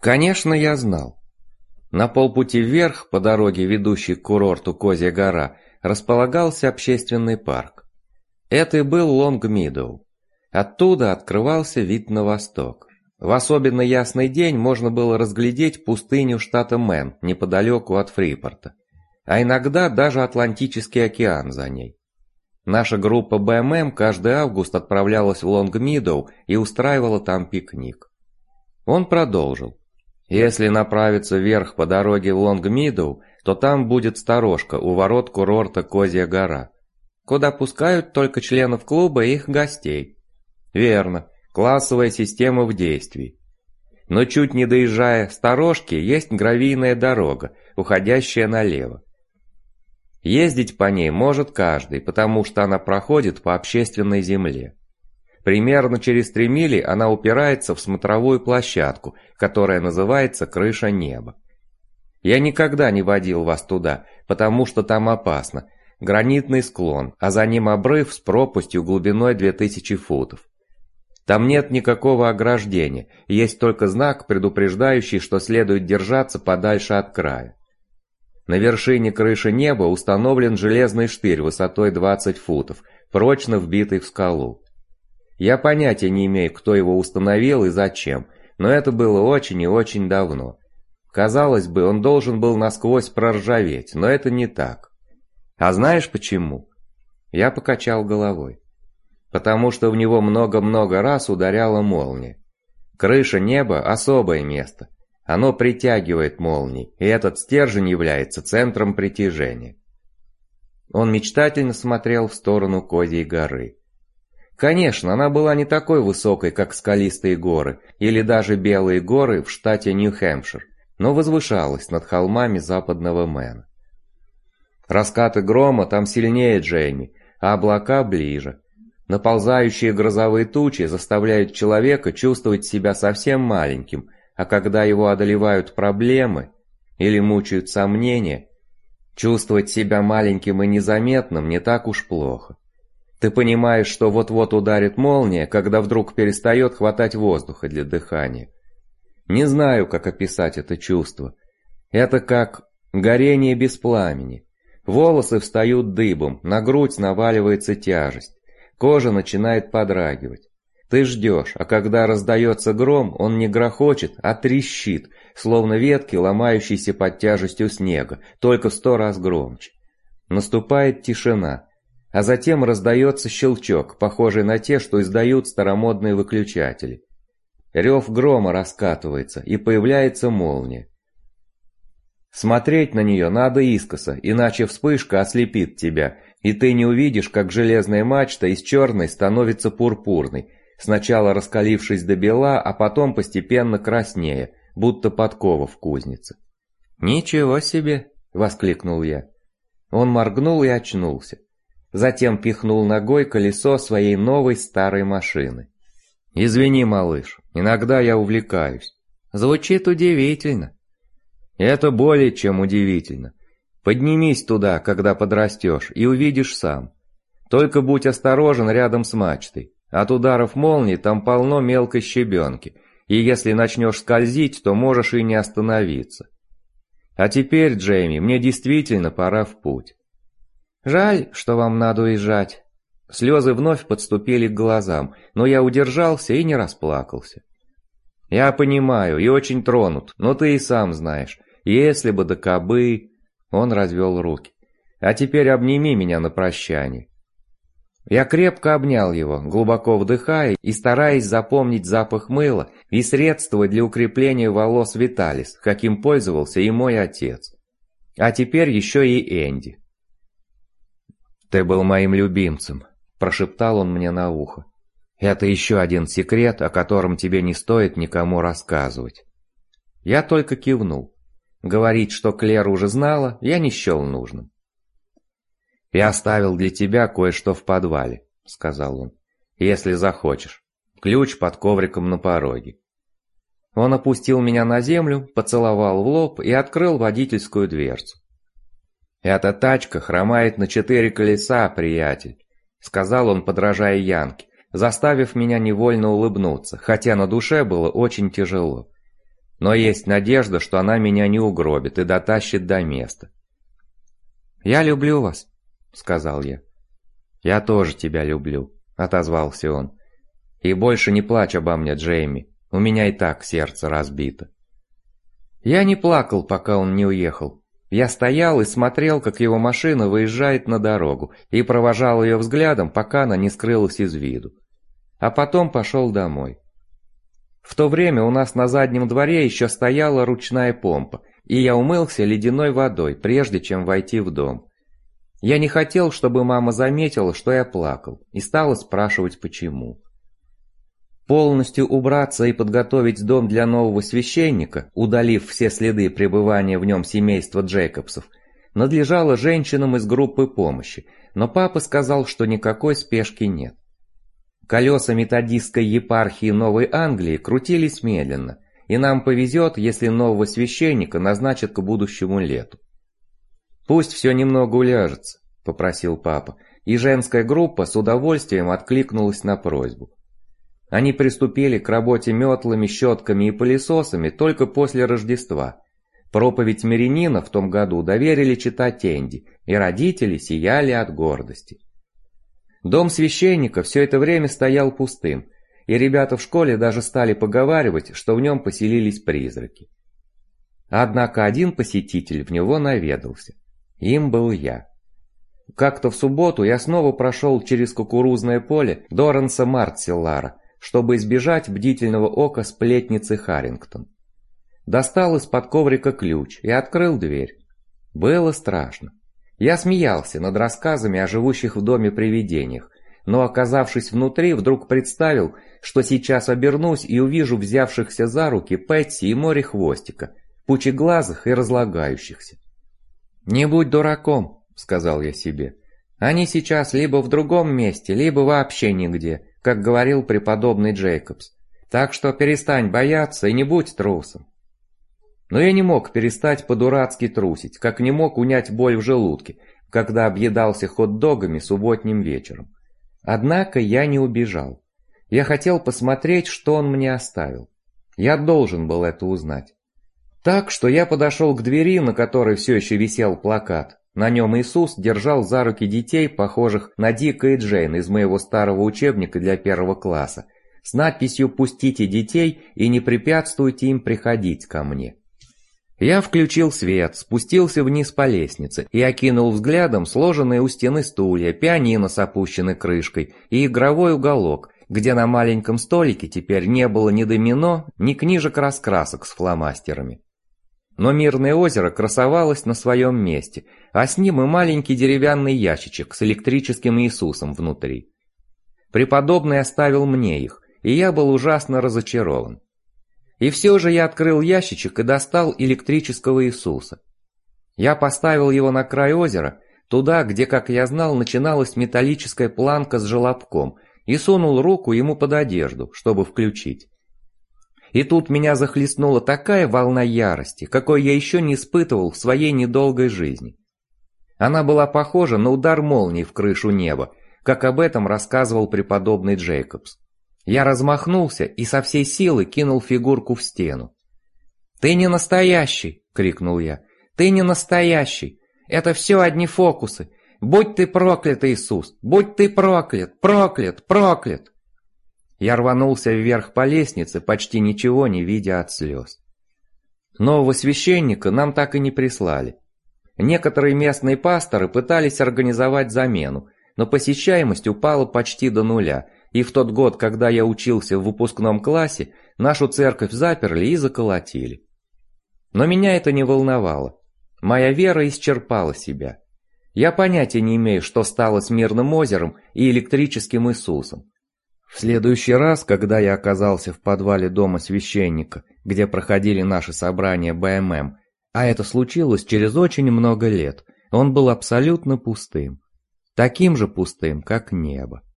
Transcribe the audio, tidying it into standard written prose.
Конечно, я знал. На полпути вверх, по дороге, ведущей к курорту Козья гора, располагался общественный парк. Это и был Лонг-Мидоу. Оттуда открывался вид на восток. В особенно ясный день можно было разглядеть пустыню штата Мэн неподалеку от Фрипорта, а иногда даже Атлантический океан за ней. Наша группа БММ каждый август отправлялась в Лонг-Мидоу и устраивала там пикник. Он продолжил. Если направиться вверх по дороге в Лонг-Мидоу, то там будет сторожка у ворот курорта Козья гора, куда пускают только членов клуба и их гостей. Верно, классовая система в действии. Но чуть не доезжая сторожки, есть гравийная дорога, уходящая налево. Ездить по ней может каждый, потому что она проходит по общественной земле. Примерно через 3 мили она упирается в смотровую площадку, которая называется «Крыша неба». Я никогда не водил вас туда, потому что там опасно. Гранитный склон, а за ним обрыв с пропастью глубиной 2000 футов. Там нет никакого ограждения, есть только знак, предупреждающий, что следует держаться подальше от края. На вершине крыши неба установлен железный штырь высотой 20 футов, прочно вбитый в скалу. Я понятия не имею, кто его установил и зачем, но это было очень и очень давно. Казалось бы, он должен был насквозь проржаветь, но это не так. А знаешь почему? Я покачал головой. Потому что в него много-много раз ударяла молния. Крыша неба – особое место. Оно притягивает молнии, и этот стержень является центром притяжения. Он мечтательно смотрел в сторону Козьей горы. Конечно, она была не такой высокой, как скалистые горы, или даже Белые горы в штате Нью-Хэмпшир, но возвышалась над холмами западного Мэна. Раскаты грома там сильнее, Джейми, а облака ближе. Наползающие грозовые тучи заставляют человека чувствовать себя совсем маленьким, а когда его одолевают проблемы или мучают сомнения, чувствовать себя маленьким и незаметным не так уж плохо. Ты понимаешь, что вот-вот ударит молния, когда вдруг перестает хватать воздуха для дыхания. Не знаю, как описать это чувство. Это как горение без пламени. Волосы встают дыбом, на грудь наваливается тяжесть. Кожа начинает подрагивать. Ты ждешь, а когда раздается гром, он не грохочет, а трещит, словно ветки, ломающиеся под тяжестью снега, только в 100 раз громче. Наступает тишина. А затем раздается щелчок, похожий на те, что издают старомодные выключатели. Рев грома раскатывается, и появляется молния. Смотреть на нее надо искоса, иначе вспышка ослепит тебя, и ты не увидишь, как железная мачта из черной становится пурпурной, сначала раскалившись до бела, а потом постепенно краснея, будто подкова в кузнице. «Ничего себе!» — воскликнул я. Он моргнул и очнулся. Затем пихнул ногой колесо своей новой старой машины. «Извини, малыш, иногда я увлекаюсь». «Звучит удивительно». «Это более чем удивительно. Поднимись туда, когда подрастешь, и увидишь сам. Только будь осторожен рядом с мачтой. От ударов молнии там полно мелкой щебенки, и если начнешь скользить, то можешь и не остановиться. А теперь, Джейми, мне действительно пора в путь». «Жаль, что вам надо уезжать». Слезы вновь подступили к глазам, но я удержался и не расплакался. «Я понимаю и очень тронут, но ты и сам знаешь, если бы да кабы...» Он развел руки. «А теперь обними меня на прощание». Я крепко обнял его, глубоко вдыхая и стараясь запомнить запах мыла и средства для укрепления волос Виталис, каким пользовался и мой отец. А теперь еще и Энди. «Ты был моим любимцем», – прошептал он мне на ухо. «Это еще один секрет, о котором тебе не стоит никому рассказывать». Я только кивнул. Говорить, что Клэр уже знала, я не счел нужным. «Я оставил для тебя кое-что в подвале», — сказал он, — «если захочешь. Ключ под ковриком на пороге». Он опустил меня на землю, поцеловал в лоб и открыл водительскую дверцу. «Эта тачка хромает на 4 колеса, приятель», — сказал он, подражая Янке, заставив меня невольно улыбнуться, хотя на душе было очень тяжело. Но есть надежда, что она меня не угробит и дотащит до места. «Я люблю вас», — сказал я. «Я тоже тебя люблю», — отозвался он. «И больше не плачь обо мне, Джейми, у меня и так сердце разбито». Я не плакал, пока он не уехал. Я стоял и смотрел, как его машина выезжает на дорогу, и провожал ее взглядом, пока она не скрылась из виду. А потом пошел домой. В то время у нас на заднем дворе еще стояла ручная помпа, и я умылся ледяной водой, прежде чем войти в дом. Я не хотел, чтобы мама заметила, что я плакал, и стала спрашивать, почему. Полностью убраться и подготовить дом для нового священника, удалив все следы пребывания в нем семейства Джейкобсов, надлежало женщинам из группы помощи, но папа сказал, что никакой спешки нет. Колеса методистской епархии Новой Англии крутились медленно, и нам повезет, если нового священника назначат к будущему лету. «Пусть все немного уляжется», — попросил папа, и женская группа с удовольствием откликнулась на просьбу. Они приступили к работе метлами, щетками и пылесосами только после Рождества. Проповедь мирянина в том году доверили читать Энди, и родители сияли от гордости. Дом священника все это время стоял пустым, и ребята в школе даже стали поговаривать, что в нем поселились призраки. Однако один посетитель в него наведался. Им был я. Как-то в субботу я снова прошел через кукурузное поле Доранса Мартселлара, чтобы избежать бдительного ока сплетницы Харрингтон. Достал из-под коврика ключ и открыл дверь. Было страшно. Я смеялся над рассказами о живущих в доме привидениях, но, оказавшись внутри, вдруг представил, что сейчас обернусь и увижу взявшихся за руки Пэтси и море хвостика, пучеглазых и разлагающихся. «Не будь дураком», — сказал я себе. «Они сейчас либо в другом месте, либо вообще нигде, как говорил преподобный Джейкобс. Так что перестань бояться и не будь трусом». Но я не мог перестать по-дурацки трусить, как не мог унять боль в желудке, когда объедался хот-догами субботним вечером. Однако я не убежал. Я хотел посмотреть, что он мне оставил. Я должен был это узнать. Так что я подошел к двери, на которой все еще висел плакат. На нем Иисус держал за руки детей, похожих на Дика и Джейн из моего старого учебника для 1 класса, с надписью «Пустите детей и не препятствуйте им приходить ко мне». Я включил свет, спустился вниз по лестнице и окинул взглядом сложенные у стены стулья, пианино с опущенной крышкой и игровой уголок, где на маленьком столике теперь не было ни домино, ни книжек-раскрасок с фломастерами. Но мирное озеро красовалось на своем месте, а с ним и маленький деревянный ящичек с электрическим Иисусом внутри. Преподобный оставил мне их, и я был ужасно разочарован. И все же я открыл ящичек и достал электрического Иисуса. Я поставил его на край озера, туда, где, как я знал, начиналась металлическая планка с желобком, и сунул руку ему под одежду, чтобы включить. И тут меня захлестнула такая волна ярости, какой я еще не испытывал в своей недолгой жизни. Она была похожа на удар молнии в крышу неба, как об этом рассказывал преподобный Джейкобс. Я размахнулся и со всей силы кинул фигурку в стену. «Ты не настоящий!» — крикнул я. «Ты не настоящий! Это все одни фокусы! Будь ты проклят, Иисус! Будь ты проклят! Проклят! Проклят!» Я рванулся вверх по лестнице, почти ничего не видя от слез. Нового священника нам так и не прислали. Некоторые местные пасторы пытались организовать замену, но посещаемость упала почти до нуля, и в тот год, когда я учился в выпускном классе, нашу церковь заперли и заколотили. Но меня это не волновало. Моя вера исчерпала себя. Я понятия не имею, что стало с мирным озером и электрическим Иисусом. В следующий раз, когда я оказался в подвале дома священника, где проходили наши собрания БММ, а это случилось через очень много лет, он был абсолютно пустым. Таким же пустым, как небо.